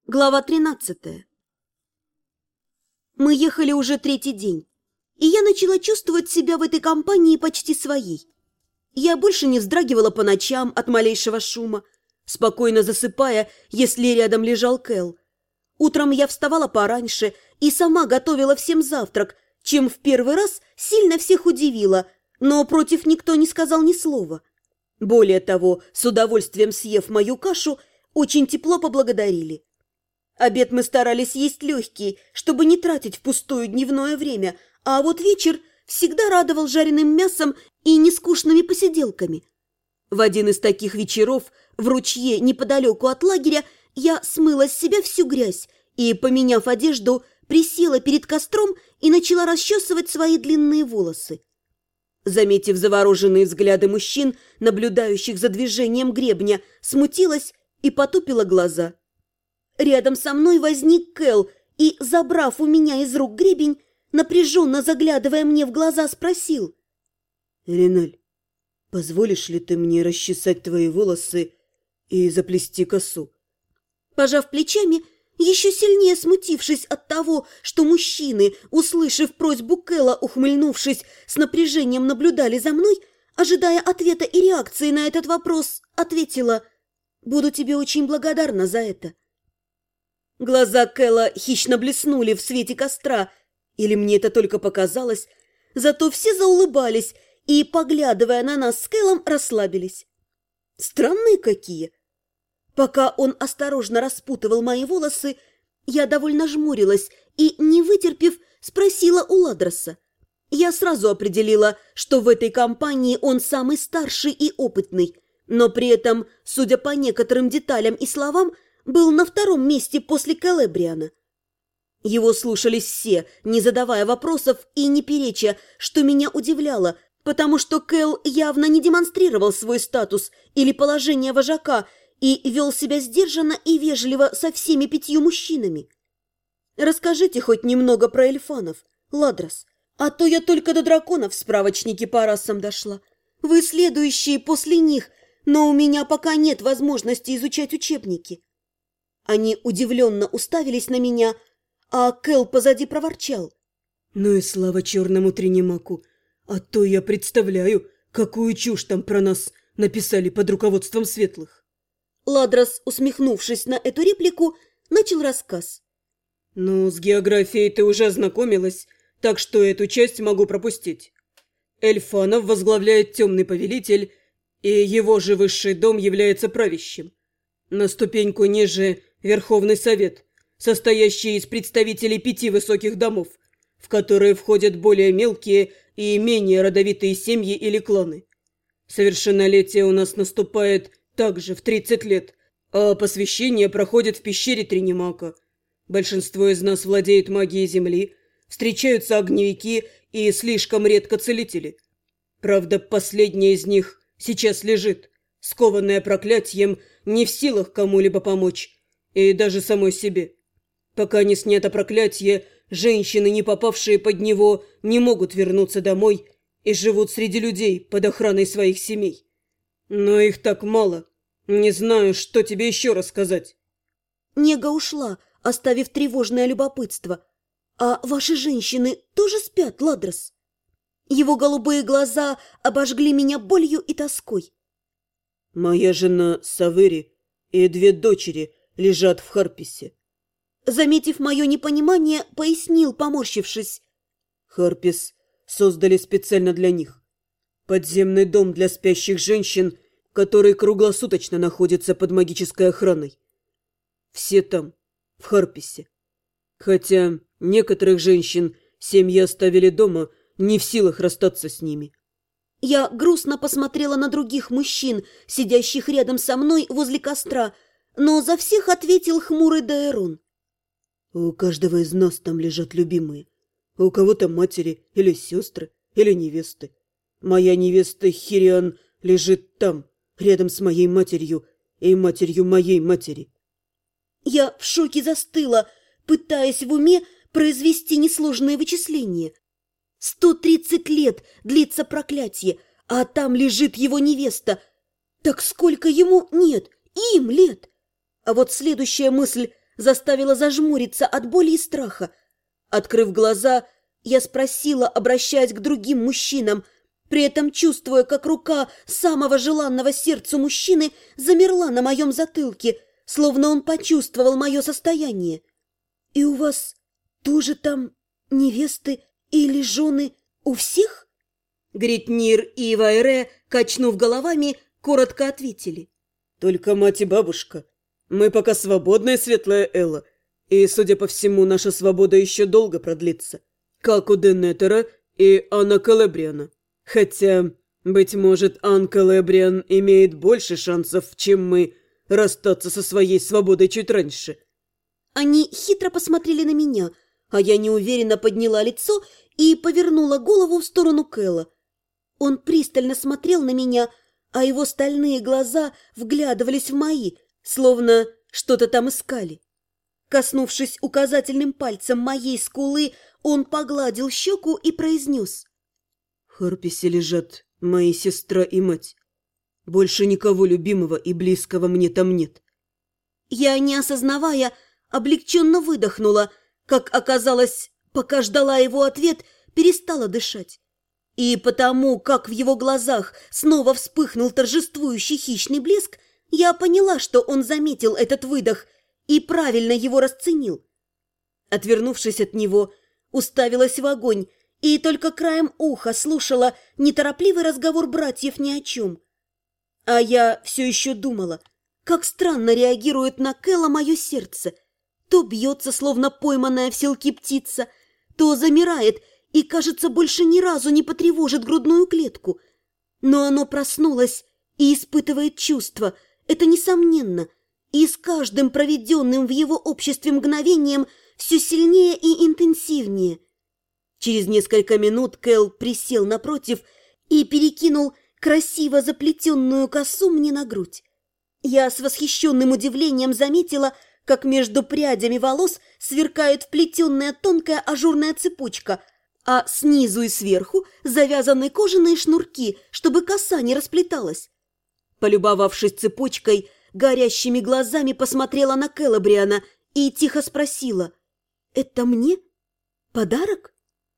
Глава 13. Мы ехали уже третий день, и я начала чувствовать себя в этой компании почти своей. Я больше не вздрагивала по ночам от малейшего шума, спокойно засыпая, если рядом лежал Кэл. Утром я вставала пораньше и сама готовила всем завтрак, чем в первый раз сильно всех удивила, но против никто не сказал ни слова. Более того, с удовольствием съев мою кашу, очень тепло поблагодарили. Обед мы старались есть легкий, чтобы не тратить впустую дневное время, а вот вечер всегда радовал жареным мясом и нескучными посиделками. В один из таких вечеров в ручье неподалеку от лагеря я смыла с себя всю грязь и, поменяв одежду, присела перед костром и начала расчесывать свои длинные волосы. Заметив завороженные взгляды мужчин, наблюдающих за движением гребня, смутилась и потупила глаза. Рядом со мной возник Кэл и, забрав у меня из рук гребень, напряженно заглядывая мне в глаза, спросил: «Элиналь, позволишь ли ты мне расчесать твои волосы и заплести косу?» Пожав плечами, еще сильнее смутившись от того, что мужчины, услышав просьбу Кэла, ухмыльнувшись, с напряжением наблюдали за мной, ожидая ответа и реакции на этот вопрос, ответила: «Буду тебе очень благодарна за это». Глаза Кэла хищно блеснули в свете костра, или мне это только показалось, зато все заулыбались и, поглядывая на нас с Кэлом, расслабились. Странные какие! Пока он осторожно распутывал мои волосы, я довольно жмурилась и, не вытерпев, спросила у Ладроса. Я сразу определила, что в этой компании он самый старший и опытный, но при этом, судя по некоторым деталям и словам, был на втором месте после Келебриана. Его слушались все, не задавая вопросов и не переча, что меня удивляло, потому что Кэл явно не демонстрировал свой статус или положение вожака и вел себя сдержанно и вежливо со всеми 5 мужчинами. Расскажите хоть немного про эльфанов, Ладрос, а то я только до драконов в справочнике по расам дошла. Вы следующие после них, но у меня пока нет возможности изучать учебники. Они удивленно уставились на меня, а Кэл позади проворчал: «Ну и слава черному Тринимаку, а то я представляю, какую чушь там про нас написали под руководством светлых». Ладрос, усмехнувшись на эту реплику, начал рассказ. «Ну, с географией ты уже ознакомилась, так что эту часть могу пропустить. Эльфанов возглавляет темный повелитель, и его же высший дом является правящим. На ступеньку ниже Верховный Совет, состоящий из представителей 5 высоких домов, в которые входят более мелкие и менее родовитые семьи или кланы. Совершеннолетие у нас наступает также в 30 лет, а посвящение проходит в пещере Тринимака. Большинство из нас владеет магией Земли, встречаются огневики и слишком редко целители. Правда, последняя из них сейчас лежит, скованная проклятием, не в силах кому-либо помочь, и даже самой себе. Пока не снято проклятие, женщины, не попавшие под него, не могут вернуться домой и живут среди людей под охраной своих семей. Но их так мало. Не знаю, что тебе еще рассказать». Нега ушла, оставив тревожное любопытство. «А ваши женщины тоже спят, Ладрос?» Его голубые глаза обожгли меня болью и тоской. «Моя жена Савери и 2 дочери лежат в Харписе». Заметив мое непонимание, пояснил, поморщившись: «Харпис создали специально для них. Подземный дом для спящих женщин, который круглосуточно находится под магической охраной. Все там, в Харписе. Хотя некоторых женщин семьи оставили дома, не в силах расстаться с ними». Я грустно посмотрела на других мужчин, сидящих рядом со мной возле костра, но за всех ответил хмурый Даэрон. «У каждого из нас там лежат любимые. У кого-то матери или сестры, или невесты. Моя невеста Хириан лежит там, рядом с моей матерью и матерью моей матери». Я в шоке застыла, пытаясь в уме произвести несложные вычисления. 130 лет длится проклятие, а там лежит его невеста. Так сколько ему нет, им лет? А вот следующая мысль заставила зажмуриться от боли и страха. Открыв глаза, я спросила, обращаясь к другим мужчинам, при этом чувствуя, как рука самого желанного сердцу мужчины замерла на моем затылке, словно он почувствовал мое состояние. «И у вас тоже там невесты или жены у всех?» Гритнир и Вайре, качнув головами, коротко ответили. «Только мать и бабушка. Мы пока свободная, светлая Элла, и, судя по всему, наша свобода еще долго продлится, как у Денетера и Анна Калебриана. Хотя, быть может, Ан Калебриан имеет больше шансов, чем мы, расстаться со своей свободой чуть раньше». Они хитро посмотрели на меня, а я неуверенно подняла лицо и повернула голову в сторону Кэла. Он пристально смотрел на меня, а его стальные глаза вглядывались в мои, словно что-то там искали. Коснувшись указательным пальцем моей скулы, он погладил щеку и произнес: «В Харписе лежат мои сестра и мать. Больше никого любимого и близкого мне там нет». Я, не осознавая, облегченно выдохнула. Как оказалось, пока ждала его ответ, перестала дышать. И потому, как в его глазах снова вспыхнул торжествующий хищный блеск, я поняла, что он заметил этот выдох и правильно его расценил. Отвернувшись от него, уставилась в огонь и только краем уха слушала неторопливый разговор братьев ни о чем. А я все еще думала, как странно реагирует на Кэла мое сердце. То бьется, словно пойманная в селки птица, то замирает и, кажется, больше ни разу не потревожит грудную клетку. Но оно проснулось и испытывает чувства, это несомненно, и с каждым проведенным в его обществе мгновением все сильнее и интенсивнее. Через несколько минут Кэл присел напротив и перекинул красиво заплетенную косу мне на грудь. Я с восхищенным удивлением заметила, как между прядями волос сверкает вплетенная тонкая ажурная цепочка, а снизу и сверху завязаны кожаные шнурки, чтобы коса не расплеталась. Полюбовавшись цепочкой, горящими глазами посмотрела на Кэлебриана и тихо спросила: «Это мне? Подарок?»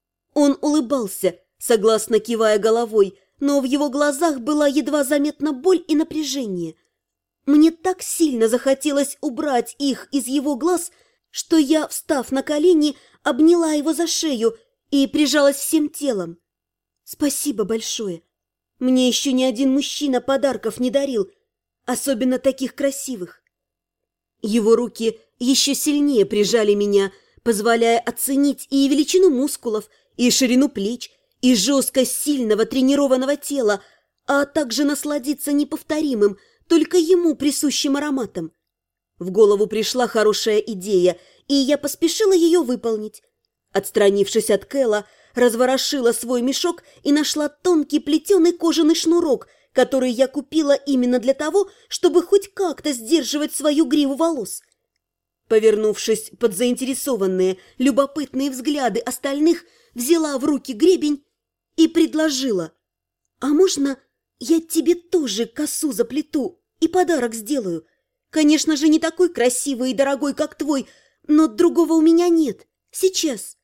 Он улыбался, согласно кивая головой, но в его глазах была едва заметна боль и напряжение. Мне так сильно захотелось убрать их из его глаз, что я, встав на колени, обняла его за шею и прижалась всем телом. «Спасибо большое. Мне еще ни один мужчина подарков не дарил, особенно таких красивых». Его руки еще сильнее прижали меня, позволяя оценить и величину мускулов, и ширину плеч, и жесткость сильного тренированного тела, а также насладиться неповторимым, только ему присущим ароматом. В голову пришла хорошая идея, и я поспешила ее выполнить. Отстранившись от Кэла, разворошила свой мешок и нашла тонкий плетеный кожаный шнурок, который я купила именно для того, чтобы хоть как-то сдерживать свою гриву волос. Повернувшись под заинтересованные, любопытные взгляды остальных, взяла в руки гребень и предложила: «А можно я тебе тоже косу заплету и подарок сделаю? Конечно же, не такой красивый и дорогой, как твой, но другого у меня нет. Сейчас».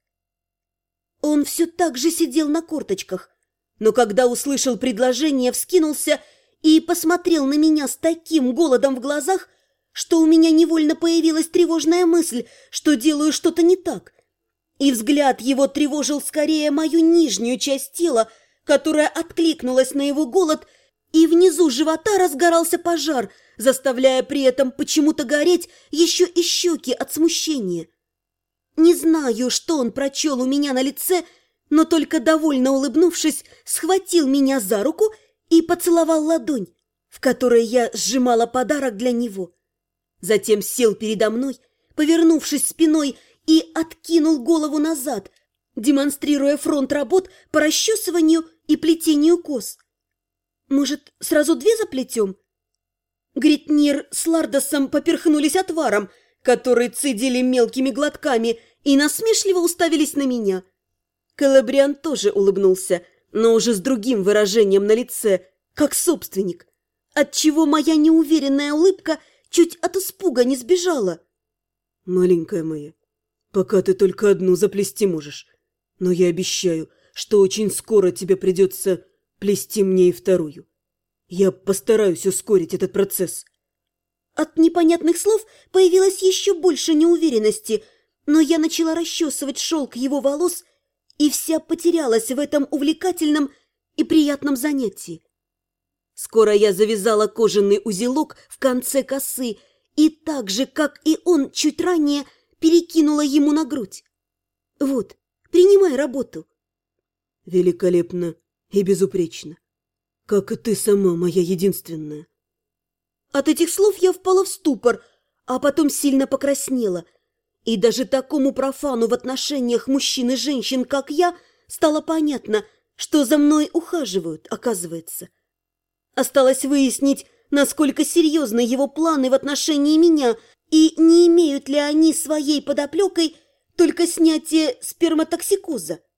Он все так же сидел на корточках, но когда услышал предложение, вскинулся и посмотрел на меня с таким голодом в глазах, что у меня невольно появилась тревожная мысль, что делаю что-то не так. И взгляд его тревожил скорее мою нижнюю часть тела, которая откликнулась на его голод, и внизу живота разгорался пожар, заставляя при этом почему-то гореть еще и щеки от смущения. Не знаю, что он прочел у меня на лице, но только довольно улыбнувшись, схватил меня за руку и поцеловал ладонь, в которой я сжимала подарок для него. Затем сел передо мной, повернувшись спиной, и откинул голову назад, демонстрируя фронт работ по расчесыванию и плетению кос. «Может, сразу 2 заплетем?» Гритнир с Лардосом поперхнулись отваром, который цедили мелкими глотками, и насмешливо уставились на меня. Кэлебриан тоже улыбнулся, но уже с другим выражением на лице, как собственник, отчего моя неуверенная улыбка чуть от испуга не сбежала. Маленькая моя, пока ты только одну заплести можешь, но я обещаю, что очень скоро тебе придется плести мне и вторую. Я постараюсь ускорить этот процесс. От непонятных слов появилось еще больше неуверенности, но я начала расчесывать шелк его волос и вся потерялась в этом увлекательном и приятном занятии. Скоро я завязала кожаный узелок в конце косы и так же, как и он чуть ранее, перекинула ему на грудь. Вот, принимай работу. Великолепно и безупречно. Как и ты сама, моя единственная. От этих слов я впала в ступор, а потом сильно покраснела. И даже такому профану в отношениях мужчин и женщин, как я, стало понятно, что за мной ухаживают, оказывается. Осталось выяснить, насколько серьезны его планы в отношении меня и не имеют ли они своей подоплекой только снятие сперматоксикоза.